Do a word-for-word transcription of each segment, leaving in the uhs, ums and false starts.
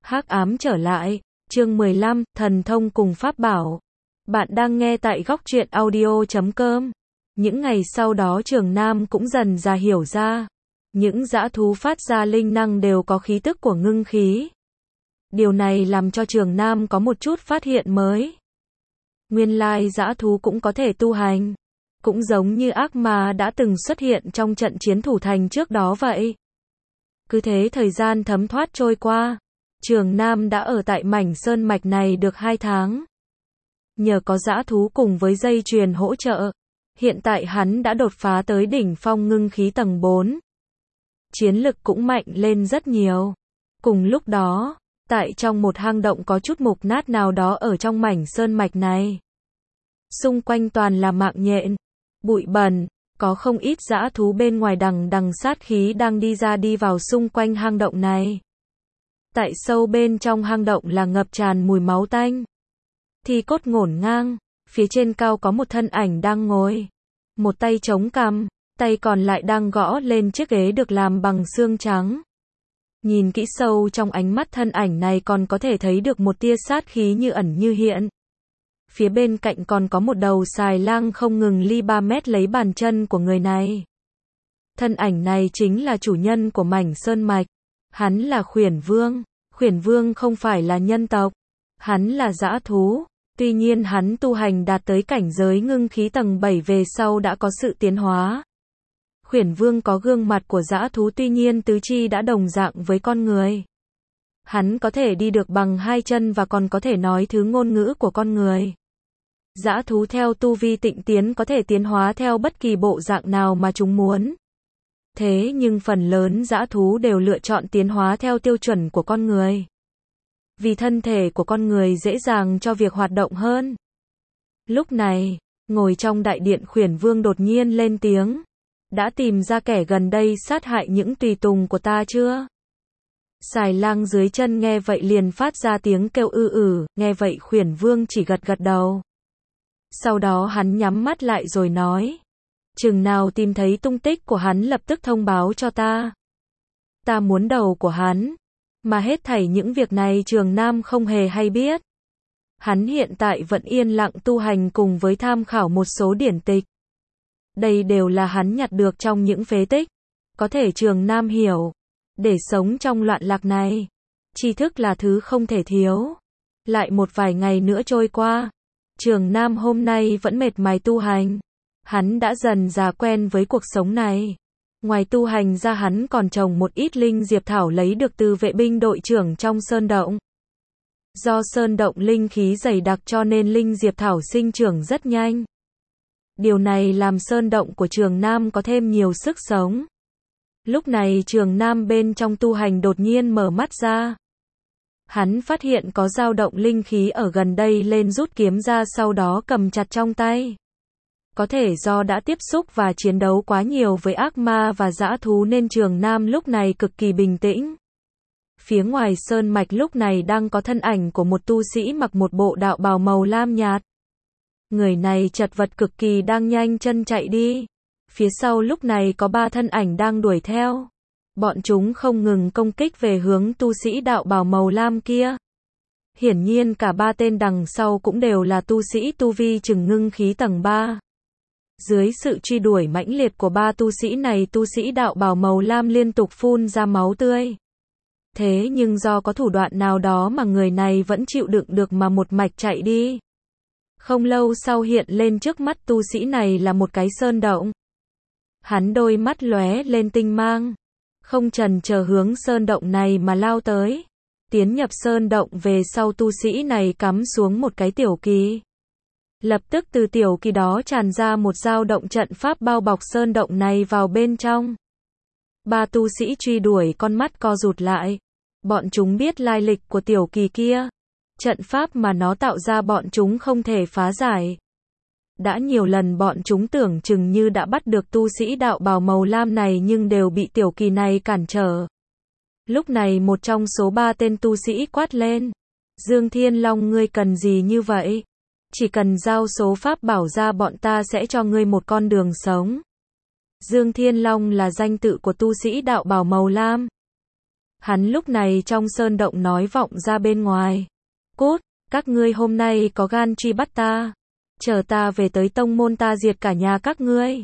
Hắc ám trở lại, chương mười lăm, thần thông cùng pháp bảo. Bạn đang nghe tại góc truyện audio chấm com. Những ngày sau đó Trường Nam cũng dần ra hiểu ra, những dã thú phát ra linh năng đều có khí tức của ngưng khí. Điều này làm cho Trường Nam có một chút phát hiện mới. Nguyên lai dã thú cũng có thể tu hành, cũng giống như ác ma đã từng xuất hiện trong trận chiến thủ thành trước đó vậy. Cứ thế thời gian thấm thoát trôi qua, Trường Nam đã ở tại mảnh sơn mạch này được hai tháng. Nhờ có dã thú cùng với dây chuyền hỗ trợ, hiện tại hắn đã đột phá tới đỉnh phong ngưng khí tầng bốn. Chiến lực cũng mạnh lên rất nhiều. Cùng lúc đó, tại trong một hang động có chút mục nát nào đó ở trong mảnh sơn mạch này. Xung quanh toàn là mạng nhện, bụi bẩn, có không ít dã thú bên ngoài đằng đằng sát khí đang đi ra đi vào xung quanh hang động này. Tại sâu bên trong hang động là ngập tràn mùi máu tanh. Thi cốt ngổn ngang, phía trên cao có một thân ảnh đang ngồi. Một tay chống cằm, tay còn lại đang gõ lên chiếc ghế được làm bằng xương trắng. Nhìn kỹ sâu trong ánh mắt thân ảnh này còn có thể thấy được một tia sát khí như ẩn như hiện. Phía bên cạnh còn có một đầu xài lang không ngừng ly ba mét lấy bàn chân của người này. Thân ảnh này chính là chủ nhân của mảnh sơn mạch. Hắn là Khuyển Vương. Khuyển Vương không phải là nhân tộc. Hắn là dã thú. Tuy nhiên hắn tu hành đạt tới cảnh giới ngưng khí tầng bảy về sau đã có sự tiến hóa. Khuyển Vương có gương mặt của dã thú tuy nhiên tứ chi đã đồng dạng với con người. Hắn có thể đi được bằng hai chân và còn có thể nói thứ ngôn ngữ của con người. Dã thú theo tu vi tịnh tiến có thể tiến hóa theo bất kỳ bộ dạng nào mà chúng muốn. Thế nhưng phần lớn dã thú đều lựa chọn tiến hóa theo tiêu chuẩn của con người. Vì thân thể của con người dễ dàng cho việc hoạt động hơn. Lúc này, ngồi trong đại điện Khuyển Vương đột nhiên lên tiếng. Đã tìm ra kẻ gần đây sát hại những tùy tùng của ta chưa? Xài lang dưới chân nghe vậy liền phát ra tiếng kêu ư ử, nghe vậy Khuyển Vương chỉ gật gật đầu. Sau đó hắn nhắm mắt lại rồi nói. Chừng nào tìm thấy tung tích của hắn lập tức thông báo cho ta. Ta muốn đầu của hắn. Mà hết thảy những việc này Trường Nam không hề hay biết. Hắn hiện tại vẫn yên lặng tu hành cùng với tham khảo một số điển tịch. Đây đều là hắn nhặt được trong những phế tích. Có thể Trường Nam hiểu. Để sống trong loạn lạc này, tri thức là thứ không thể thiếu. Lại một vài ngày nữa trôi qua. Trường Nam hôm nay vẫn mệt mài tu hành. Hắn đã dần già quen với cuộc sống này. Ngoài tu hành ra hắn còn trồng một ít linh diệp thảo lấy được từ vệ binh đội trưởng trong sơn động. Do sơn động linh khí dày đặc cho nên linh diệp thảo sinh trưởng rất nhanh. Điều này làm sơn động của Trường Nam có thêm nhiều sức sống. Lúc này Trường Nam bên trong tu hành đột nhiên mở mắt ra. Hắn phát hiện có dao động linh khí ở gần đây lên rút kiếm ra sau đó cầm chặt trong tay. Có thể do đã tiếp xúc và chiến đấu quá nhiều với ác ma và dã thú nên Trường Nam lúc này cực kỳ bình tĩnh. Phía ngoài sơn mạch lúc này đang có thân ảnh của một tu sĩ mặc một bộ đạo bào màu lam nhạt. Người này chật vật cực kỳ đang nhanh chân chạy đi. Phía sau lúc này có ba thân ảnh đang đuổi theo. Bọn chúng không ngừng công kích về hướng tu sĩ đạo bào màu lam kia. Hiển nhiên cả ba tên đằng sau cũng đều là tu sĩ tu vi chừng ngưng khí tầng ba. Dưới sự truy đuổi mãnh liệt của ba tu sĩ này, tu sĩ đạo bào màu lam liên tục phun ra máu tươi. Thế nhưng do có thủ đoạn nào đó mà người này vẫn chịu đựng được mà một mạch chạy đi. Không lâu sau hiện lên trước mắt tu sĩ này là một cái sơn động. Hắn đôi mắt lóe lên tinh mang. Không chần chờ hướng sơn động này mà lao tới. Tiến nhập sơn động về sau tu sĩ này cắm xuống một cái tiểu kỳ. Lập tức từ tiểu kỳ đó tràn ra một dao động trận pháp bao bọc sơn động này vào bên trong. Ba tu sĩ truy đuổi con mắt co rụt lại. Bọn chúng biết lai lịch của tiểu kỳ kia. Trận pháp mà nó tạo ra bọn chúng không thể phá giải. Đã nhiều lần bọn chúng tưởng chừng như đã bắt được tu sĩ đạo bào màu lam này nhưng đều bị tiểu kỳ này cản trở. Lúc này một trong số ba tên tu sĩ quát lên. Dương Thiên Long, ngươi cần gì như vậy? Chỉ cần giao số pháp bảo ra bọn ta sẽ cho ngươi một con đường sống. Dương Thiên Long là danh tự của tu sĩ đạo bào màu lam. Hắn lúc này trong sơn động nói vọng ra bên ngoài. Cút, các ngươi hôm nay có gan truy bắt ta. Chờ ta về tới tông môn ta diệt cả nhà các ngươi.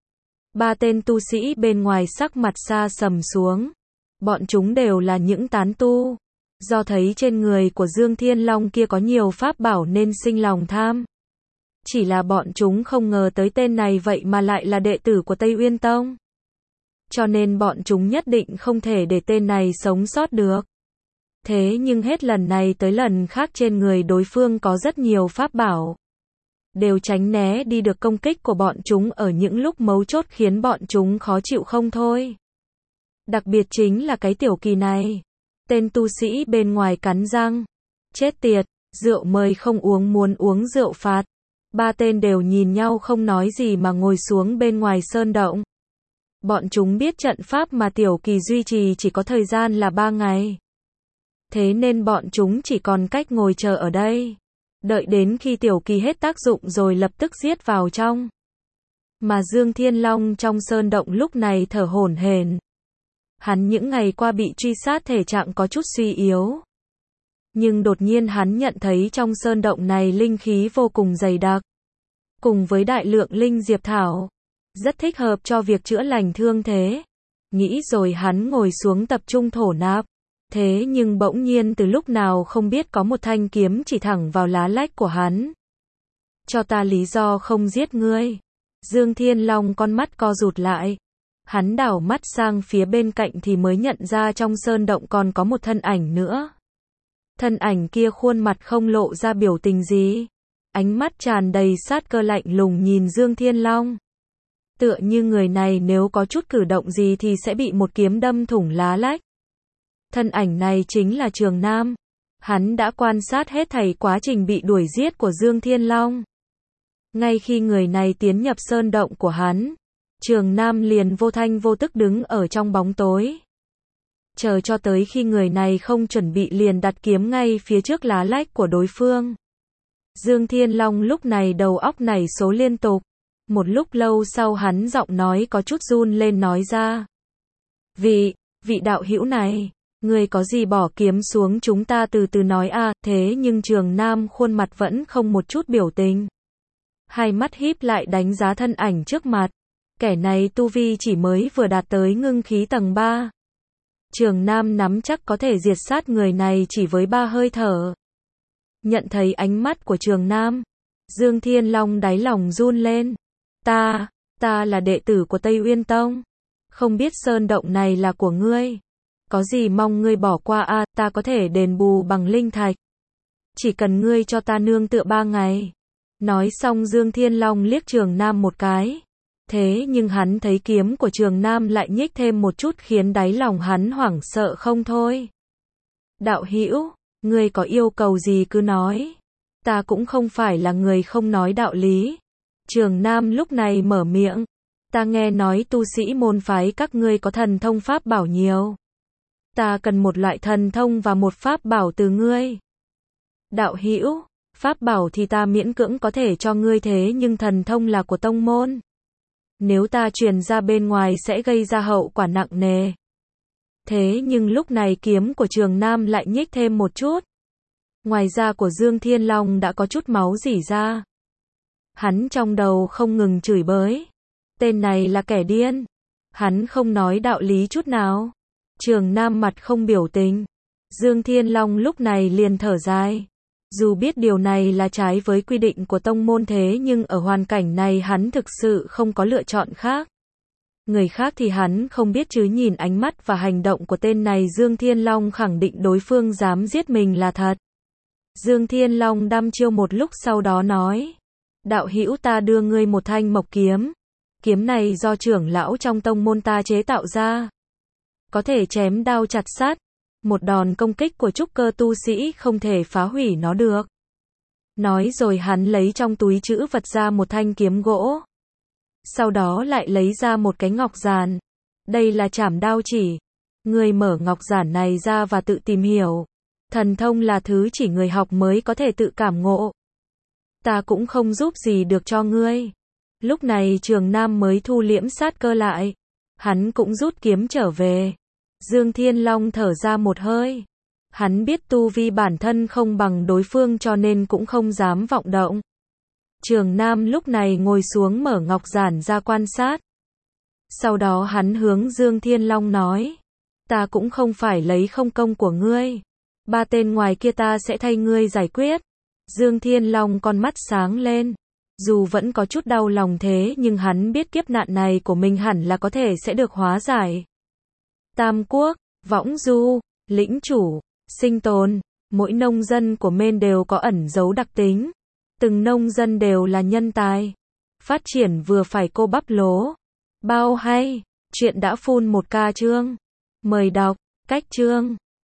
Ba tên tu sĩ bên ngoài sắc mặt xa sầm xuống. Bọn chúng đều là những tán tu. Do thấy trên người của Dương Thiên Long kia có nhiều pháp bảo nên sinh lòng tham. Chỉ là bọn chúng không ngờ tới tên này vậy mà lại là đệ tử của Tây Uyên Tông. Cho nên bọn chúng nhất định không thể để tên này sống sót được. Thế nhưng hết lần này tới lần khác trên người đối phương có rất nhiều pháp bảo. Đều tránh né đi được công kích của bọn chúng ở những lúc mấu chốt khiến bọn chúng khó chịu không thôi. Đặc biệt chính là cái Tiểu Kỳ này. Tên tu sĩ bên ngoài cắn răng. Chết tiệt, rượu mời không uống muốn uống rượu phạt. Ba tên đều nhìn nhau không nói gì mà ngồi xuống bên ngoài sơn động. Bọn chúng biết trận pháp mà Tiểu Kỳ duy trì chỉ có thời gian là ba ngày. Thế nên bọn chúng chỉ còn cách ngồi chờ ở đây. Đợi đến khi Tiểu Kỳ hết tác dụng rồi lập tức giết vào trong. Mà Dương Thiên Long trong sơn động lúc này thở hổn hển. Hắn những ngày qua bị truy sát thể trạng có chút suy yếu. Nhưng đột nhiên hắn nhận thấy trong sơn động này linh khí vô cùng dày đặc. Cùng với đại lượng linh diệp thảo. Rất thích hợp cho việc chữa lành thương thế. Nghĩ rồi hắn ngồi xuống tập trung thổ nạp. Thế nhưng bỗng nhiên từ lúc nào không biết có một thanh kiếm chỉ thẳng vào lá lách của hắn. Cho ta lý do không giết ngươi. Dương Thiên Long con mắt co rụt lại. Hắn đảo mắt sang phía bên cạnh thì mới nhận ra trong sơn động còn có một thân ảnh nữa. Thân ảnh kia khuôn mặt không lộ ra biểu tình gì. Ánh mắt tràn đầy sát cơ lạnh lùng nhìn Dương Thiên Long. Tựa như người này nếu có chút cử động gì thì sẽ bị một kiếm đâm thủng lá lách. Thân ảnh này chính là Trường Nam. Hắn đã quan sát hết thảy quá trình bị đuổi giết của Dương Thiên Long. Ngay khi người này tiến nhập sơn động của hắn, Trường Nam liền vô thanh vô tức đứng ở trong bóng tối. Chờ cho tới khi người này không chuẩn bị liền đặt kiếm ngay phía trước lá lách của đối phương. Dương Thiên Long lúc này đầu óc nảy số liên tục. Một lúc lâu sau hắn giọng nói có chút run lên nói ra. Vị, vị đạo hữu này, người có gì bỏ kiếm xuống chúng ta từ từ nói à, thế nhưng Trường Nam khuôn mặt vẫn không một chút biểu tình. Hai mắt híp lại đánh giá thân ảnh trước mặt. Kẻ này tu vi chỉ mới vừa đạt tới ngưng khí tầng ba. Trường Nam nắm chắc có thể diệt sát người này chỉ với ba hơi thở. Nhận thấy ánh mắt của Trường Nam, Dương Thiên Long đáy lòng run lên. Ta, ta là đệ tử của Tây Uyên Tông. Không biết sơn động này là của ngươi. Có gì mong ngươi bỏ qua a, à, ta có thể đền bù bằng linh thạch. Chỉ cần ngươi cho ta nương tựa ba ngày. Nói xong Dương Thiên Long liếc Trường Nam một cái. Thế nhưng hắn thấy kiếm của Trường Nam lại nhích thêm một chút khiến đáy lòng hắn hoảng sợ không thôi. Đạo hữu, ngươi có yêu cầu gì cứ nói. Ta cũng không phải là người không nói đạo lý. Trường Nam lúc này mở miệng. Ta nghe nói tu sĩ môn phái các ngươi có thần thông pháp bảo nhiều. Ta cần một loại thần thông và một pháp bảo từ ngươi. Đạo hữu, pháp bảo thì ta miễn cưỡng có thể cho ngươi thế nhưng thần thông là của tông môn. Nếu ta truyền ra bên ngoài sẽ gây ra hậu quả nặng nề. Thế nhưng lúc này kiếm của Trường Nam lại nhích thêm một chút. Ngoài da của Dương Thiên Long đã có chút máu rỉ ra. Hắn trong đầu không ngừng chửi bới. Tên này là kẻ điên. Hắn không nói đạo lý chút nào. Trường Nam mặt không biểu tình. Dương Thiên Long lúc này liền thở dài. Dù biết điều này là trái với quy định của tông môn thế nhưng ở hoàn cảnh này hắn thực sự không có lựa chọn khác. Người khác thì hắn không biết chứ nhìn ánh mắt và hành động của tên này Dương Thiên Long khẳng định đối phương dám giết mình là thật. Dương Thiên Long đăm chiêu một lúc sau đó nói. Đạo hữu ta đưa ngươi một thanh mộc kiếm. Kiếm này do trưởng lão trong tông môn ta chế tạo ra. Có thể chém đao chặt sát. Một đòn công kích của trúc cơ tu sĩ không thể phá hủy nó được. Nói rồi hắn lấy trong túi trữ vật ra một thanh kiếm gỗ. Sau đó lại lấy ra một cái ngọc giản. Đây là trảm đao chỉ. Ngươi mở ngọc giản này ra và tự tìm hiểu. Thần thông là thứ chỉ người học mới có thể tự cảm ngộ. Ta cũng không giúp gì được cho ngươi. Lúc này Trường Nam mới thu liễm sát cơ lại. Hắn cũng rút kiếm trở về. Dương Thiên Long thở ra một hơi. Hắn biết tu vi bản thân không bằng đối phương cho nên cũng không dám vọng động. Trường Nam lúc này ngồi xuống mở ngọc giản ra quan sát. Sau đó hắn hướng Dương Thiên Long nói. Ta cũng không phải lấy không công của ngươi. Ba tên ngoài kia ta sẽ thay ngươi giải quyết. Dương Thiên Long con mắt sáng lên. Dù vẫn có chút đau lòng thế nhưng hắn biết kiếp nạn này của mình hẳn là có thể sẽ được hóa giải. Tam Quốc, Võng Du, Lĩnh Chủ, Sinh Tồn, mỗi nông dân của Mên đều có ẩn dấu đặc tính. Từng nông dân đều là nhân tài. Phát triển vừa phải cô bắp lố. Bao hay, chuyện đã phun một ca chương. Mời đọc, cách chương.